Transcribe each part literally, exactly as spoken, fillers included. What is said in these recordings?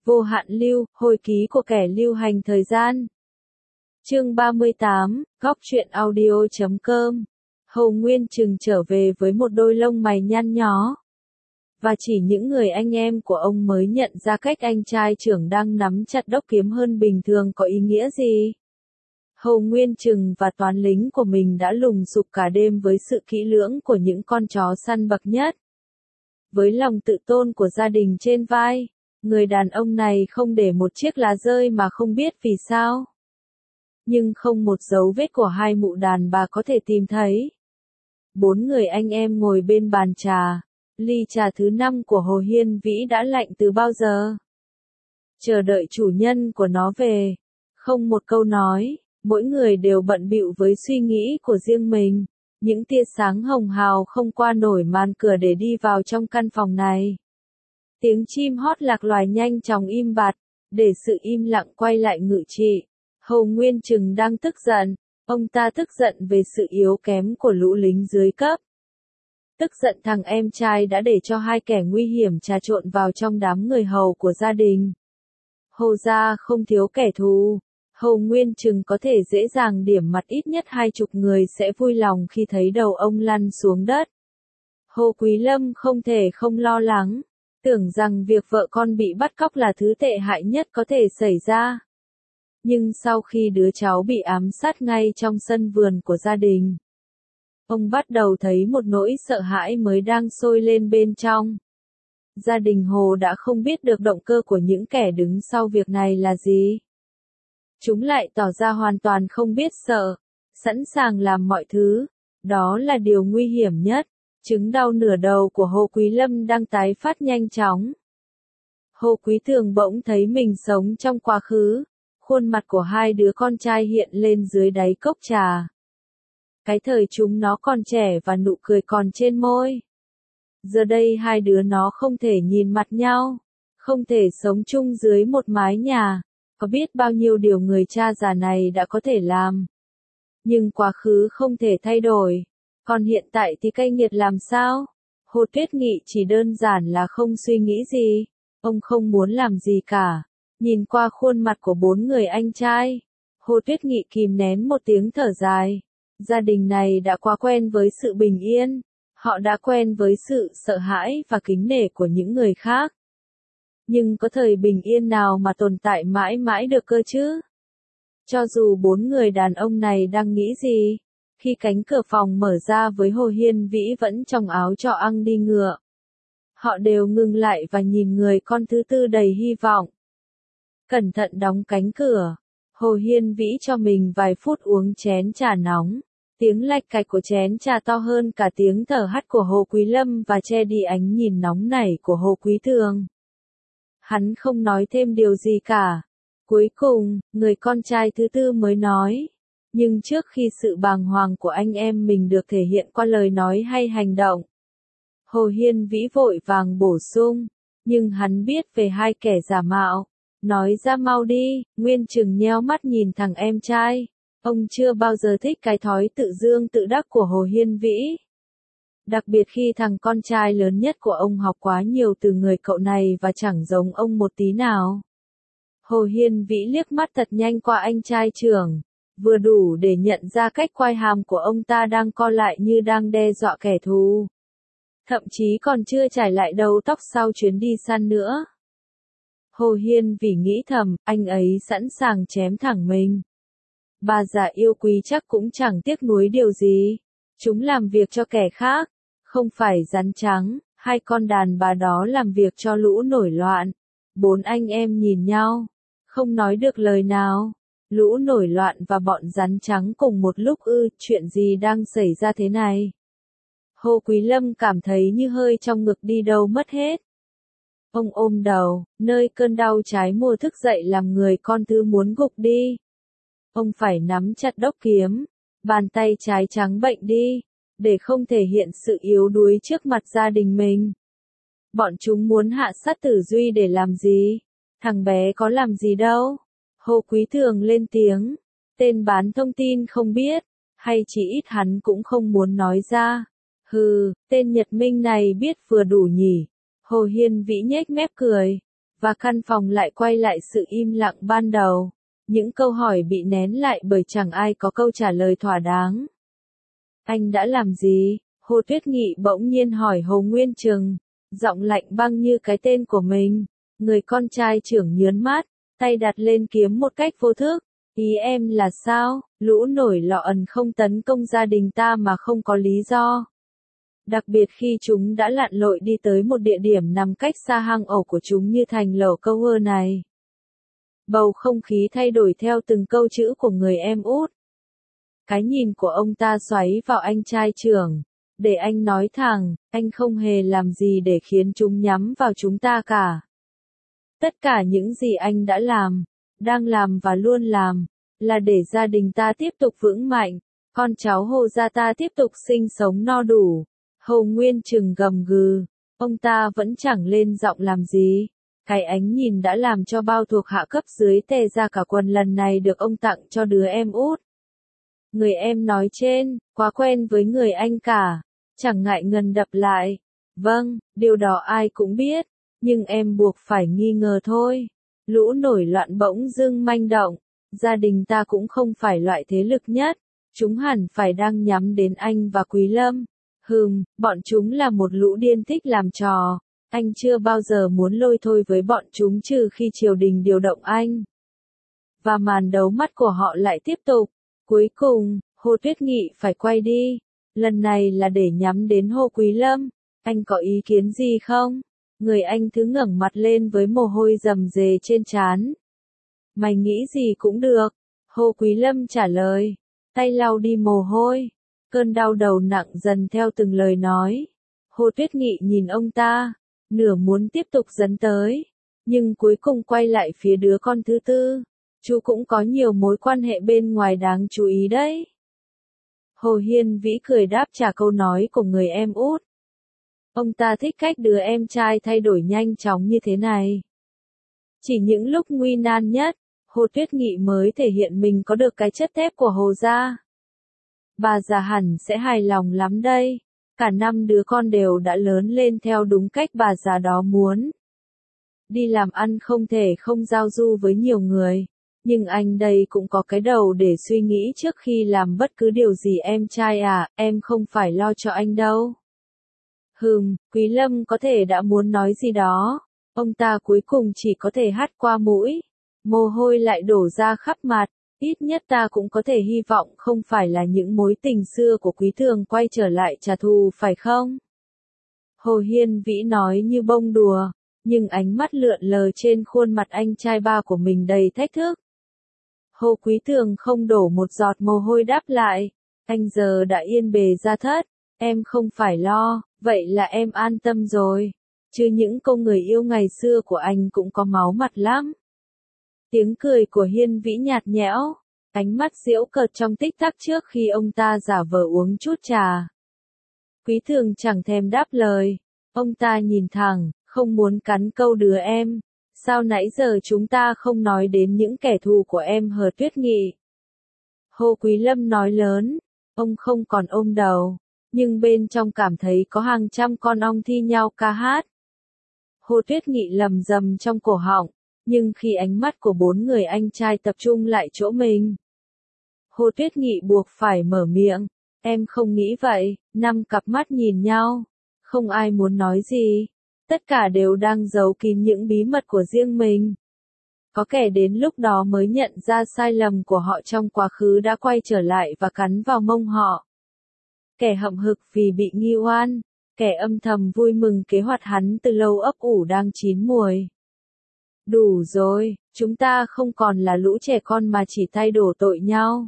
Vô hạn lưu, hồi ký của kẻ lưu hành thời gian. Chương ba mươi tám, góc truyện audio chấm com. Hồ Nguyên Trừng trở về với một đôi lông mày nhăn nhó. Và chỉ những người anh em của ông mới nhận ra cách anh trai trưởng đang nắm chặt đốc kiếm hơn bình thường có ý nghĩa gì. Hồ Nguyên Trừng và toán lính của mình đã lùng sục cả đêm với sự kỹ lưỡng của những con chó săn bậc nhất. Với lòng tự tôn của gia đình trên vai, người đàn ông này không để một chiếc lá rơi mà không biết vì sao. Nhưng không một dấu vết của hai mụ đàn bà có thể tìm thấy. Bốn người anh em ngồi bên bàn trà, ly trà thứ năm của Hồ Hiên Vĩ đã lạnh từ bao giờ. Chờ đợi chủ nhân của nó về, không một câu nói, mỗi người đều bận bịu với suy nghĩ của riêng mình. Những tia sáng hồng hào không qua nổi màn cửa để đi vào trong căn phòng này. Tiếng chim hót lạc loài nhanh chóng im bặt, để sự im lặng quay lại ngự trị. Hồ Nguyên Trừng đang tức giận, ông ta tức giận về sự yếu kém của lũ lính dưới cấp. Tức giận thằng em trai đã để cho hai kẻ nguy hiểm trà trộn vào trong đám người hầu của gia đình. Hồ gia không thiếu kẻ thù. Hồ Nguyên Trừng có thể dễ dàng điểm mặt ít nhất hai chục người sẽ vui lòng khi thấy đầu ông lăn xuống đất. Hồ Quý Lâm không thể không lo lắng, tưởng rằng việc vợ con bị bắt cóc là thứ tệ hại nhất có thể xảy ra. Nhưng sau khi đứa cháu bị ám sát ngay trong sân vườn của gia đình, ông bắt đầu thấy một nỗi sợ hãi mới đang sôi lên bên trong. Gia đình Hồ đã không biết được động cơ của những kẻ đứng sau việc này là gì. Chúng lại tỏ ra hoàn toàn không biết sợ, sẵn sàng làm mọi thứ. Đó là điều nguy hiểm nhất. Chứng đau nửa đầu của Hồ Quý Lâm đang tái phát nhanh chóng. Hồ Quý Thường bỗng thấy mình sống trong quá khứ. Khuôn mặt của hai đứa con trai hiện lên dưới đáy cốc trà. Cái thời chúng nó còn trẻ và nụ cười còn trên môi. Giờ đây hai đứa nó không thể nhìn mặt nhau, không thể sống chung dưới một mái nhà. Có biết bao nhiêu điều người cha già này đã có thể làm. Nhưng quá khứ không thể thay đổi. Còn hiện tại thì cay nghiệt làm sao? Hồ Tuyết Nghị chỉ đơn giản là không suy nghĩ gì. Ông không muốn làm gì cả. Nhìn qua khuôn mặt của bốn người anh trai, Hồ Tuyết Nghị kìm nén một tiếng thở dài. Gia đình này đã quá quen với sự bình yên. Họ đã quen với sự sợ hãi và kính nể của những người khác. Nhưng có thời bình yên nào mà tồn tại mãi mãi được cơ chứ? Cho dù bốn người đàn ông này đang nghĩ gì, khi cánh cửa phòng mở ra với Hồ Hiên Vĩ vẫn trong áo trọ ăn đi ngựa. Họ đều ngừng lại và nhìn người con thứ tư đầy hy vọng. Cẩn thận đóng cánh cửa. Hồ Hiên Vĩ cho mình vài phút uống chén trà nóng. Tiếng lạch cạch của chén trà to hơn cả tiếng thở hắt của Hồ Quý Lâm và che đi ánh nhìn nóng nảy của Hồ Quý Thường. Hắn không nói thêm điều gì cả. Cuối cùng, người con trai thứ tư mới nói. Nhưng trước khi sự bàng hoàng của anh em mình được thể hiện qua lời nói hay hành động, Hồ Hiên Vĩ vội vàng bổ sung. Nhưng hắn biết về hai kẻ giả mạo. Nói ra mau đi. Nguyên Trừng nheo mắt nhìn thằng em trai. Ông chưa bao giờ thích cái thói tự dương tự đắc của Hồ Hiên Vĩ. Đặc biệt khi thằng con trai lớn nhất của ông học quá nhiều từ người cậu này và chẳng giống ông một tí nào. Hồ Hiên Vĩ liếc mắt thật nhanh qua anh trai trưởng, vừa đủ để nhận ra cách quai hàm của ông ta đang co lại như đang đe dọa kẻ thù. Thậm chí còn chưa trải lại đầu tóc sau chuyến đi săn nữa. Hồ Hiên Vĩ nghĩ thầm, anh ấy sẵn sàng chém thẳng mình. Bà già yêu quý chắc cũng chẳng tiếc nuối điều gì. Chúng làm việc cho kẻ khác, không phải rắn trắng. Hai con đàn bà đó làm việc cho lũ nổi loạn. Bốn anh em nhìn nhau, không nói được lời nào. Lũ nổi loạn và bọn rắn trắng cùng một lúc ư, chuyện gì đang xảy ra thế này? Hồ Quý Lâm cảm thấy như hơi trong ngực đi đâu mất hết. Ông ôm đầu, nơi cơn đau trái mùa thức dậy làm người con thứ muốn gục đi. Ông phải nắm chặt đốc kiếm, bàn tay trái trắng bệnh đi, để không thể hiện sự yếu đuối trước mặt gia đình mình. Bọn chúng muốn hạ sát Tử Duy để làm gì? Thằng bé có làm gì đâu? Hồ Quý Thường lên tiếng. Tên bán thông tin không biết, hay chỉ ít hắn cũng không muốn nói ra. Hừ, tên Nhật Minh này biết vừa đủ nhỉ. Hồ Hiên Vĩ nhếch mép cười. và căn phòng lại quay lại sự im lặng ban đầu. Những câu hỏi bị nén lại bởi chẳng ai có câu trả lời thỏa đáng. Anh đã làm gì? Hồ Tuyết Nghị bỗng nhiên hỏi Hồ Nguyên Trừng, giọng lạnh băng như cái tên của mình. Người con trai trưởng nhớn mắt, tay đặt lên kiếm một cách vô thức. Ý em là sao? Lũ nổi lọ ẩn không tấn công gia đình ta mà không có lý do. Đặc biệt khi chúng đã lặn lội đi tới một địa điểm nằm cách xa hang ổ của chúng như thành lẩu câu ơ này. Bầu không khí thay đổi theo từng câu chữ của người em út. Cái nhìn của ông ta xoáy vào anh trai trưởng. Để anh nói thẳng, anh không hề làm gì để khiến chúng nhắm vào chúng ta cả. Tất cả những gì anh đã làm, đang làm và luôn làm, là để gia đình ta tiếp tục vững mạnh, con cháu Hồ gia ta tiếp tục sinh sống no đủ. Hồ Nguyên Trừng gầm gừ, ông ta vẫn chẳng lên giọng làm gì. Cái ánh nhìn đã làm cho bao thuộc hạ cấp dưới tè ra cả quần lần này được ông tặng cho đứa em út. Người em nói trên, quá quen với người anh cả, chẳng ngại ngần đập lại. Vâng, điều đó ai cũng biết, nhưng em buộc phải nghi ngờ thôi. Lũ nổi loạn bỗng dưng manh động, gia đình ta cũng không phải loại thế lực nhất, chúng hẳn phải đang nhắm đến anh và Quý Lâm. Hừm, bọn chúng là một lũ điên thích làm trò, anh chưa bao giờ muốn lôi thôi với bọn chúng trừ khi triều đình điều động anh. Và màn đấu mắt của họ lại tiếp tục. Cuối cùng, Hồ Tuyết Nghị phải quay đi. Lần này là để nhắm đến Hồ Quý Lâm. Anh có ý kiến gì không? Người anh thứ ngẩng mặt lên với mồ hôi rầm rề trên trán. Mày nghĩ gì cũng được. Hồ Quý Lâm trả lời. Tay lau đi mồ hôi. Cơn đau đầu nặng dần theo từng lời nói. Hồ Tuyết Nghị nhìn ông ta. Nửa muốn tiếp tục dấn tới. Nhưng cuối cùng quay lại phía đứa con thứ tư. Chú cũng có nhiều mối quan hệ bên ngoài đáng chú ý đấy. Hồ Hiên Vĩ cười đáp trả câu nói của người em út. Ông ta thích cách đứa em trai thay đổi nhanh chóng như thế này. Chỉ những lúc nguy nan nhất, Hồ Tuyết Nghị mới thể hiện mình có được cái chất thép của Hồ gia. Bà già hẳn sẽ hài lòng lắm đây. Cả năm đứa con đều đã lớn lên theo đúng cách bà già đó muốn. Đi làm ăn không thể không giao du với nhiều người. Nhưng anh đây cũng có cái đầu để suy nghĩ trước khi làm bất cứ điều gì em trai à, em không phải lo cho anh đâu. Hừm, Quý Lâm có thể đã muốn nói gì đó, ông ta cuối cùng chỉ có thể hắt qua mũi, mồ hôi lại đổ ra khắp mặt, ít nhất ta cũng có thể hy vọng không phải là những mối tình xưa của Quý Thường quay trở lại trả thù phải không? Hồ Hiên Vĩ nói như bông đùa, nhưng ánh mắt lượn lờ trên khuôn mặt anh trai ba của mình đầy thách thức. Hồ Quý Thường không đổ một giọt mồ hôi đáp lại, anh giờ đã yên bề gia thất, em không phải lo, vậy là em an tâm rồi, chứ những cô người yêu ngày xưa của anh cũng có máu mặt lắm. Tiếng cười của Hiên Vĩ nhạt nhẽo, ánh mắt giễu cợt trong tích tắc trước khi ông ta giả vờ uống chút trà. Quý Thường chẳng thèm đáp lời, ông ta nhìn thẳng, không muốn cắn câu đứa em. Sao nãy giờ chúng ta không nói đến những kẻ thù của em hờ Tuyết Nghị? Hồ Quý Lâm nói lớn, ông không còn ôm đầu, nhưng bên trong cảm thấy có hàng trăm con ong thi nhau ca hát. Hồ Tuyết Nghị lầm rầm trong cổ họng, nhưng khi ánh mắt của bốn người anh trai tập trung lại chỗ mình, Hồ Tuyết Nghị buộc phải mở miệng, em không nghĩ vậy, năm cặp mắt nhìn nhau, không ai muốn nói gì. Tất cả đều đang giấu kín những bí mật của riêng mình. Có kẻ đến lúc đó mới nhận ra sai lầm của họ trong quá khứ đã quay trở lại và cắn vào mông họ. Kẻ hậm hực vì bị nghi oan, kẻ âm thầm vui mừng kế hoạch hắn từ lâu ấp ủ đang chín muồi. Đủ rồi, chúng ta không còn là lũ trẻ con mà chỉ thay đổ tội nhau.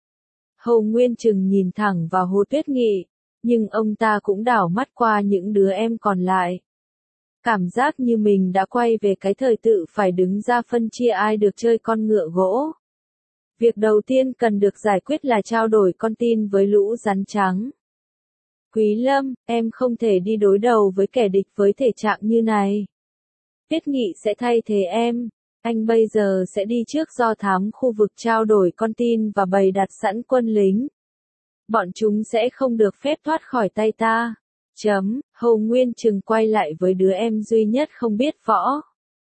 Hồ Nguyên Trừng nhìn thẳng vào Hồ Tuyết Nghị, nhưng ông ta cũng đảo mắt qua những đứa em còn lại. Cảm giác như mình đã quay về cái thời tự phải đứng ra phân chia ai được chơi con ngựa gỗ. Việc đầu tiên cần được giải quyết là trao đổi con tin với lũ rắn trắng. Quý Lâm, em không thể đi đối đầu với kẻ địch với thể trạng như này. Tuyết Nghị sẽ thay thế em. Anh bây giờ sẽ đi trước do thám khu vực trao đổi con tin và bày đặt sẵn quân lính. Bọn chúng sẽ không được phép thoát khỏi tay ta. Chấm, Hồ Nguyên Trừng quay lại với đứa em duy nhất không biết võ.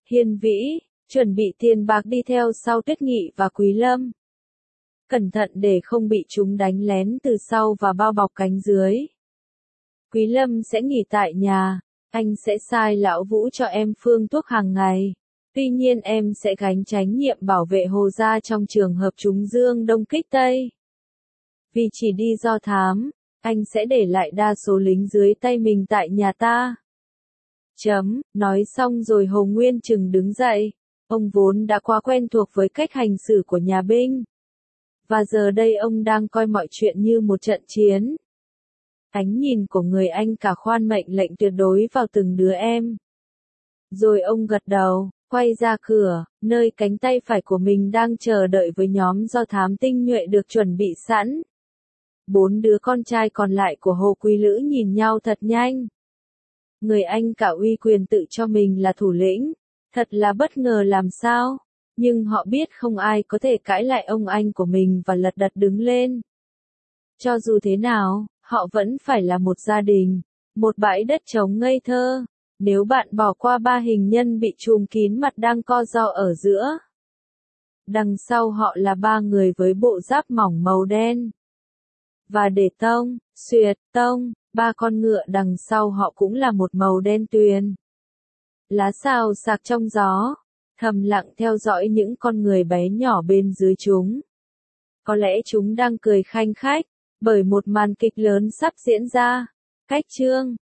Hiên Vĩ, chuẩn bị tiền bạc đi theo sau Tuyết Nghị và Quý Lâm. Cẩn thận để không bị chúng đánh lén từ sau và bao bọc cánh dưới. Quý Lâm sẽ nghỉ tại nhà, anh sẽ sai Lão Vũ cho em phương thuốc hàng ngày. Tuy nhiên em sẽ gánh trách nhiệm bảo vệ Hồ gia trong trường hợp chúng dương đông kích tây. Vì chỉ đi do thám, anh sẽ để lại đa số lính dưới tay mình tại nhà ta. Chấm, nói xong rồi Hồ Nguyên Trừng đứng dậy. Ông vốn đã quá quen thuộc với cách hành xử của nhà binh. Và giờ đây ông đang coi mọi chuyện như một trận chiến. Ánh nhìn của người anh cả khoan mệnh lệnh tuyệt đối vào từng đứa em. Rồi ông gật đầu, quay ra cửa, nơi cánh tay phải của mình đang chờ đợi với nhóm do thám tinh nhuệ được chuẩn bị sẵn. Bốn đứa con trai còn lại của Hồ Quý Lữ nhìn nhau thật nhanh. Người anh cả uy quyền tự cho mình là thủ lĩnh, thật là bất ngờ làm sao, nhưng họ biết không ai có thể cãi lại ông anh của mình và lật đật đứng lên. Cho dù thế nào, họ vẫn phải là một gia đình, một bãi đất trống ngây thơ. Nếu bạn bỏ qua ba hình nhân bị trùm kín mặt đang co ro ở giữa. Đằng sau họ là ba người với bộ giáp mỏng màu đen. Và để tông, xuyệt, tông, ba con ngựa đằng sau họ cũng là một màu đen tuyền. Lá xào xạc trong gió, thầm lặng theo dõi những con người bé nhỏ bên dưới chúng. Có lẽ chúng đang cười khanh khách, bởi một màn kịch lớn sắp diễn ra. Cách chương